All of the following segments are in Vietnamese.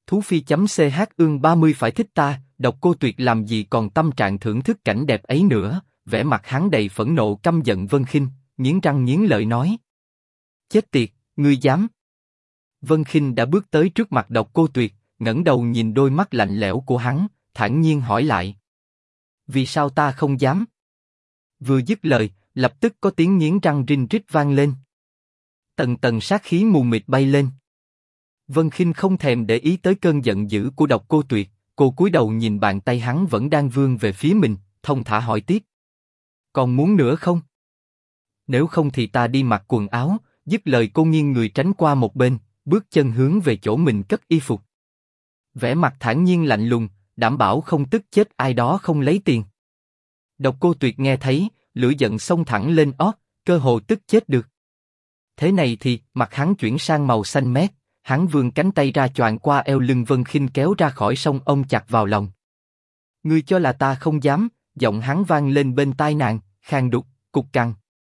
Thú Phi.ch ương 30 phải thích ta, Độc Cô Tuyệt làm gì còn tâm trạng thưởng thức cảnh đẹp ấy nữa, vẻ mặt hắn đầy phẫn nộ căm giận Vân Khinh, nghiến răng nghiến lợi nói. Chết tiệt, ngươi dám. Vân Khinh đã bước tới trước mặt Độc Cô Tuyệt, ngẩng đầu nhìn đôi mắt lạnh lẽo của hắn, thản nhiên hỏi lại. Vì sao ta không dám? Vừa dứt lời, lập tức có tiếng nghiến răng rinh rít vang lên. Tầng tầng sát khí mù mịt bay lên. Vân Khinh không thèm để ý tới cơn giận dữ của Độc Cô Tuyệt, cô cúi đầu nhìn bàn tay hắn vẫn đang vươn về phía mình, thông thả hỏi tiếp. Còn muốn nữa không? Nếu không thì ta đi mặc quần áo. Dứt lời cô nghiêng người tránh qua một bên, bước chân hướng về chỗ mình cất y phục. Vẻ mặt thản nhiên lạnh lùng, đảm bảo không tức chết ai đó không lấy tiền. Độc Cô Tuyệt nghe thấy, lửa giận xông thẳng lên ót, cơ hồ tức chết được. Thế này thì, mặt hắn chuyển sang màu xanh mét, hắn vươn cánh tay ra choàng qua eo lưng Vân Khinh kéo ra khỏi song ôm chặt vào lòng. Ngươi cho là ta không dám? Giọng hắn vang lên bên tai nàng, khàn đục, cục cằn.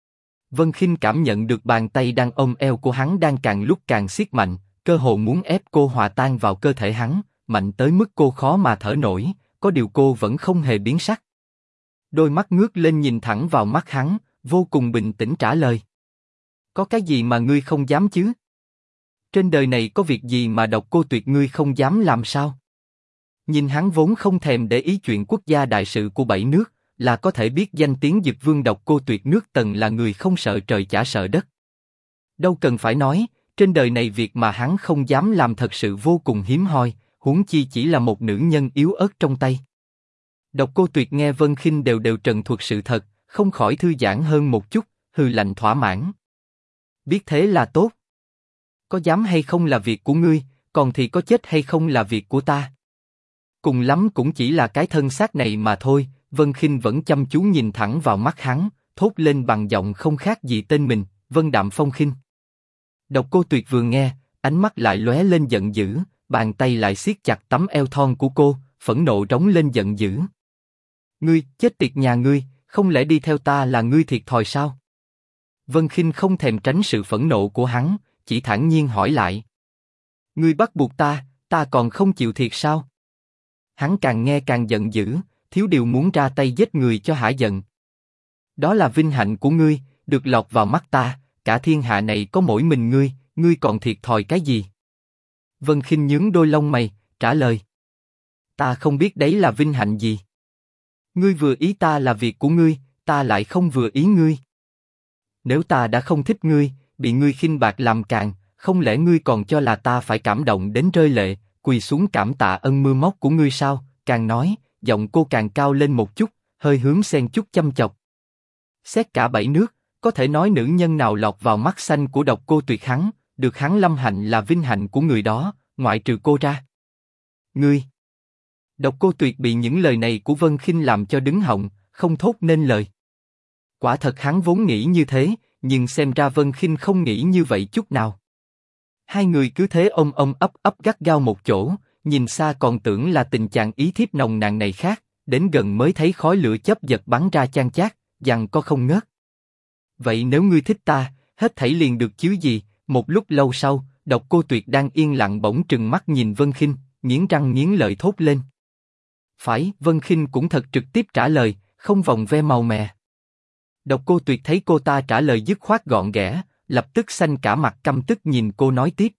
Vân Khinh cảm nhận được bàn tay đang ôm eo của hắn đang càng lúc càng siết mạnh, cơ hồ muốn ép cô hòa tan vào cơ thể hắn, mạnh tới mức cô khó mà thở nổi. Có điều cô vẫn không hề biến sắc. Đôi mắt ngước lên nhìn thẳng vào mắt hắn, vô cùng bình tĩnh trả lời. Có cái gì mà ngươi không dám chứ? Trên đời này có việc gì mà Độc Cô Tuyệt ngươi không dám làm sao? Nhìn hắn vốn không thèm để ý chuyện quốc gia đại sự của 7 nước, là có thể biết danh tiếng Dực Vương Độc Cô Tuyệt nước Tần là người không sợ trời chả sợ đất. Đâu cần phải nói, trên đời này việc mà hắn không dám làm thật sự vô cùng hiếm hoi, huống chi chỉ là một nữ nhân yếu ớt trong tay. Độc Cô Tuyệt nghe Vân Khinh đều đều trần thuật sự thật, không khỏi thư giãn hơn một chút, hừ lạnh thỏa mãn. Biết thế là tốt. Có dám hay không là việc của ngươi, còn thì có chết hay không là việc của ta. Cùng lắm cũng chỉ là cái thân xác này mà thôi. Vân Khinh vẫn chăm chú nhìn thẳng vào mắt hắn, thốt lên bằng giọng không khác gì tên mình, Vân Đạm Phong Khinh. Độc Cô Tuyệt vừa nghe, ánh mắt lại lóe lên giận dữ, bàn tay lại siết chặt tấm eo thon của cô, phẫn nộ rống lên giận dữ. Ngươi, chết tiệt nhà ngươi, không lẽ đi theo ta là ngươi thiệt thòi sao? Vân Khinh không thèm tránh sự phẫn nộ của hắn, chỉ thản nhiên hỏi lại. Ngươi bắt buộc ta còn không chịu thiệt sao? Hắn càng nghe càng giận dữ, thiếu điều muốn ra tay giết người cho hả giận. Đó là vinh hạnh của ngươi, được lọt vào mắt ta, cả thiên hạ này có mỗi mình ngươi còn thiệt thòi cái gì? Vân Khinh nhướng đôi lông mày, trả lời. Ta không biết đấy là vinh hạnh gì. Ngươi vừa ý ta là việc của ngươi, ta lại không vừa ý ngươi. Nếu ta đã không thích ngươi, bị ngươi khinh bạc làm càn, không lẽ ngươi còn cho là ta phải cảm động đến rơi lệ, quỳ xuống cảm tạ ân mưa móc của ngươi sao? Càng nói, giọng cô càng cao lên một chút, hơi hướng xen chút chăm chọc. Xét cả 7 nước, có thể nói nữ nhân nào lọt vào mắt xanh của Độc Cô Tuyệt hắn, được hắn lâm hạnh là vinh hạnh của người đó, ngoại trừ cô ra. Ngươi! Độc Cô Tuyệt bị những lời này của Vân Khinh làm cho đứng họng, không thốt nên lời. Quả thật hắn vốn nghĩ như thế, nhưng xem ra Vân Khinh không nghĩ như vậy chút nào. Hai người cứ thế ôm ôm ấp ấp gắt gao một chỗ, nhìn xa còn tưởng là tình chàng ý thiếp nồng nàn này khác, đến gần mới thấy khói lửa chớp giật bắn ra chan chát, giằng co không ngớt. Vậy nếu ngươi thích ta, hết thảy liền được chứ gì? Một lúc lâu sau, Độc Cô Tuyệt đang yên lặng bỗng trừng mắt nhìn Vân Khinh, nghiến răng nghiến lợi thốt lên. Phải, Vân Khinh cũng thật trực tiếp trả lời, không vòng ve màu mè. Độc Cô Tuyệt thấy cô ta trả lời dứt khoát gọn ghẽ, lập tức xanh cả mặt căm tức nhìn cô nói tiếp.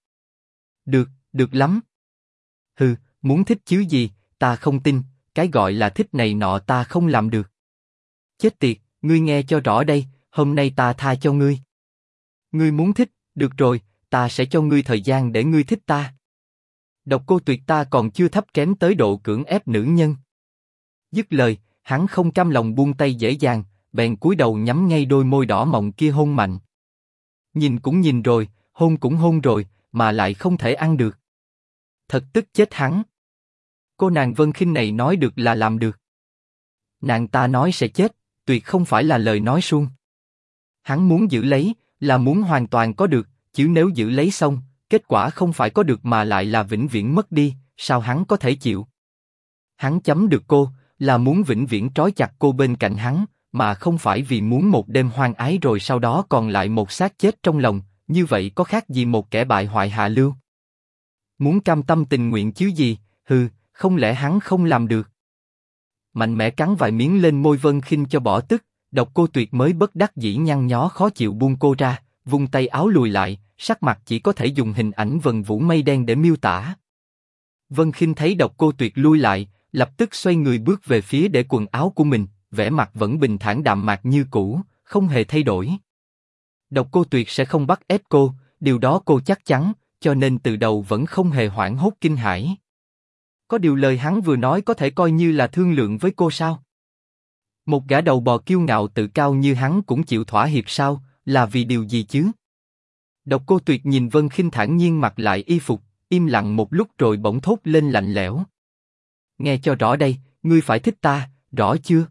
Được lắm. Hừ, muốn thích chứ gì, ta không tin, cái gọi là thích này nọ ta không làm được. Chết tiệt, ngươi nghe cho rõ đây, hôm nay ta tha cho ngươi. Ngươi muốn thích, được rồi, ta sẽ cho ngươi thời gian để ngươi thích ta. Độc Cô Tuyệt ta còn chưa thấp kém tới độ cưỡng ép nữ nhân. Dứt lời, hắn không cam lòng buông tay dễ dàng, bèn cúi đầu nhắm ngay đôi môi đỏ mọng kia hôn mạnh. Nhìn cũng nhìn rồi, hôn cũng hôn rồi, mà lại không thể ăn được. Thật tức chết hắn. Cô nàng Vân Khinh này nói được là làm được. Nàng ta nói sẽ chết, tuyệt không phải là lời nói suông. Hắn muốn giữ lấy, là muốn hoàn toàn có được, chứ nếu giữ lấy xong, kết quả không phải có được mà lại là vĩnh viễn mất đi, sao hắn có thể chịu? Hắn chấm được cô, là muốn vĩnh viễn trói chặt cô bên cạnh hắn, mà không phải vì muốn một đêm hoang ái rồi sau đó còn lại một xác chết trong lòng, như vậy có khác gì một kẻ bại hoại hạ lưu? Muốn cam tâm tình nguyện chứ gì, hừ, không lẽ hắn không làm được? Mạnh mẽ cắn vài miếng lên môi Vân Khinh cho bỏ tức, Độc Cô Tuyệt mới bất đắc dĩ nhăn nhó khó chịu buông cô ra, vung tay áo lùi lại, sắc mặt chỉ có thể dùng hình ảnh vần vũ mây đen để miêu tả. Vân Khinh thấy Độc Cô Tuyệt lui lại, lập tức xoay người bước về phía để quần áo của mình, vẻ mặt vẫn bình thản đạm mạc như cũ, không hề thay đổi. Độc Cô Tuyệt sẽ không bắt ép cô, điều đó cô chắc chắn, cho nên từ đầu vẫn không hề hoảng hốt kinh hãi. Có điều lời hắn vừa nói có thể coi như là thương lượng với cô sao? Một gã đầu bò kiêu ngạo tự cao như hắn cũng chịu thỏa hiệp sao? Là vì điều gì chứ? Độc Cô Tuyệt nhìn Vân Khinh thản nhiên mặc lại y phục, im lặng một lúc rồi bỗng thốt lên lạnh lẽo. Nghe cho rõ đây, ngươi phải thích ta, rõ chưa?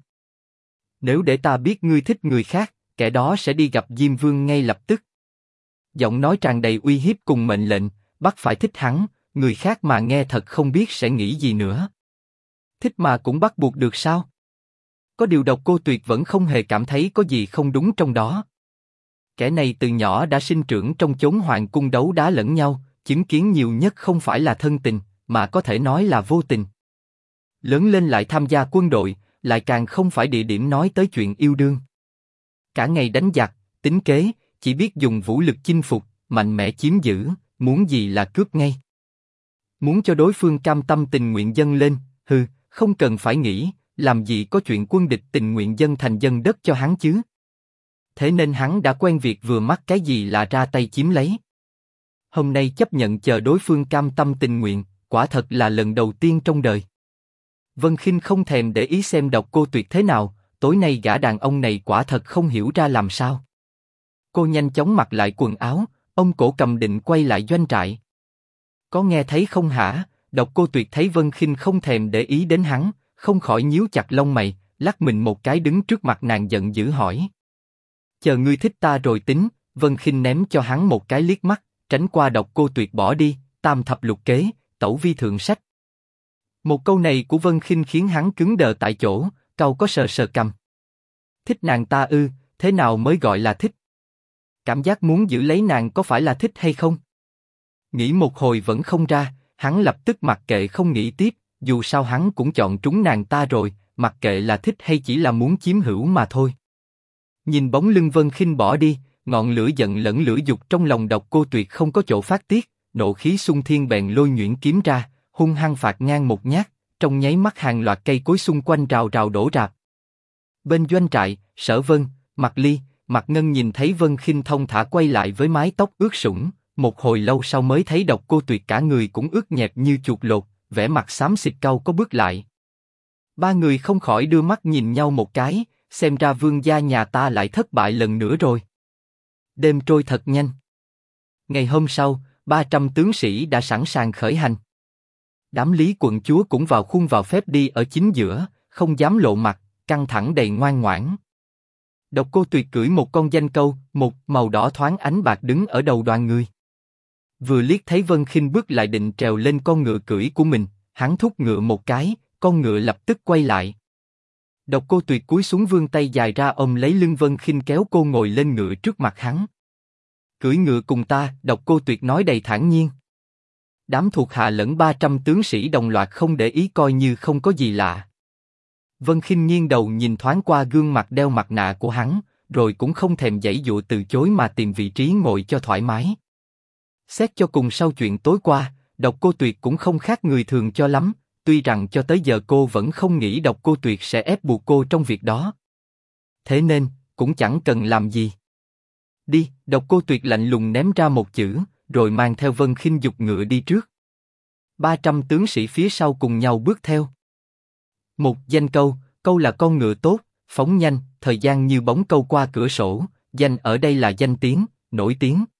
Nếu để ta biết ngươi thích người khác, kẻ đó sẽ đi gặp Diêm Vương ngay lập tức. Giọng nói tràn đầy uy hiếp cùng mệnh lệnh, bắt phải thích hắn, người khác mà nghe thật không biết sẽ nghĩ gì nữa. Thích mà cũng bắt buộc được sao? Có điều Độc Cô Tuyệt vẫn không hề cảm thấy có gì không đúng trong đó. Kẻ này từ nhỏ đã sinh trưởng trong chốn hoàng cung đấu đá lẫn nhau, chứng kiến nhiều nhất không phải là thân tình, mà có thể nói là vô tình. Lớn lên lại tham gia quân đội, lại càng không phải địa điểm nói tới chuyện yêu đương. Cả ngày đánh giặc, tính kế, chỉ biết dùng vũ lực chinh phục, mạnh mẽ chiếm giữ, muốn gì là cướp ngay. Muốn cho đối phương cam tâm tình nguyện dâng lên, hừ, không cần phải nghĩ, làm gì có chuyện quân địch tình nguyện dâng thành dân đất cho hắn chứ. Thế nên hắn đã quen việc vừa mắc cái gì là ra tay chiếm lấy. Hôm nay chấp nhận chờ đối phương cam tâm tình nguyện, quả thật là lần đầu tiên trong đời. Vân Khinh không thèm để ý xem Độc Cô Tuyệt thế nào, tối nay gã đàn ông này quả thật không hiểu ra làm sao. Cô nhanh chóng mặc lại quần áo, ông cổ cầm định quay lại doanh trại. Có nghe thấy không hả? Độc Cô Tuyệt thấy Vân Khinh không thèm để ý đến hắn, không khỏi nhíu chặt lông mày, lắc mình một cái đứng trước mặt nàng giận dữ hỏi. Chờ ngươi thích ta rồi tính. Vân Khinh ném cho hắn một cái liếc mắt, tránh qua Độc Cô Tuyệt bỏ đi. Tam thập lục kế, tẩu vi thượng sách. Một câu này của Vân Khinh khiến hắn cứng đờ tại chỗ, cau có sờ sờ cằm. Thích nàng ta ư? Thế nào mới gọi là thích? Cảm giác muốn giữ lấy nàng có phải là thích hay không? Nghĩ một hồi vẫn không ra, hắn lập tức mặc kệ không nghĩ tiếp, dù sao hắn cũng chọn trúng nàng ta rồi, mặc kệ là thích hay chỉ là muốn chiếm hữu mà thôi. Nhìn bóng lưng Vân Khinh bỏ đi, ngọn lửa giận lẫn lửa dục trong lòng Độc Cô Tuyệt không có chỗ phát tiết, nộ khí xung thiên bèn lôi nhuyễn kiếm ra, hung hăng phạt ngang một nhát, trong nháy mắt hàng loạt cây cối xung quanh rào rào đổ rạp. Bên doanh trại, Sở Vân, Mạc Ly, Mạc Ngân nhìn thấy Vân Khinh thông thả quay lại với mái tóc ướt sũng, một hồi lâu sau mới thấy Độc Cô Tuyệt cả người cũng ướt nhẹp như chuột lột, vẻ mặt xám xịt cau có bước lại. Ba người không khỏi đưa mắt nhìn nhau một cái, xem ra vương gia nhà ta lại thất bại lần nữa rồi. Đêm trôi thật nhanh. Ngày hôm sau, 300 tướng sĩ đã sẵn sàng khởi hành. Đám Lý quận chúa cũng vào khuôn vào phép đi ở chính giữa, không dám lộ mặt, căng thẳng đầy ngoan ngoãn. Độc Cô Tuyệt cưỡi một con danh câu, một màu đỏ thoáng ánh bạc đứng ở đầu đoàn người. Vừa liếc thấy Vân Khinh bước lại định trèo lên con ngựa cưỡi của mình, hắn thúc ngựa một cái, con ngựa lập tức quay lại. Độc Cô Tuyệt cúi xuống vươn tay dài ra ôm lấy lưng Vân Khinh kéo cô ngồi lên ngựa trước mặt hắn. Cưỡi ngựa cùng ta, Độc Cô Tuyệt nói đầy thản nhiên. Đám thuộc hạ lẫn 300 tướng sĩ đồng loạt không để ý coi như không có gì lạ. Vân Khinh nghiêng đầu nhìn thoáng qua gương mặt đeo mặt nạ của hắn, rồi cũng không thèm giãy dụa từ chối mà tìm vị trí ngồi cho thoải mái. Xét cho cùng sau chuyện tối qua, Độc Cô Tuyệt cũng không khác người thường cho lắm, tuy rằng cho tới giờ cô vẫn không nghĩ Độc Cô Tuyệt sẽ ép buộc cô trong việc đó. Thế nên, cũng chẳng cần làm gì. Đi, Độc Cô Tuyệt lạnh lùng ném ra một chữ, rồi mang theo Vân Khinh giục ngựa đi trước. 300 tướng sĩ phía sau cùng nhau bước theo. Một danh câu, câu là con ngựa tốt, phóng nhanh, thời gian như bóng câu qua cửa sổ, danh ở đây là danh tiếng, nổi tiếng.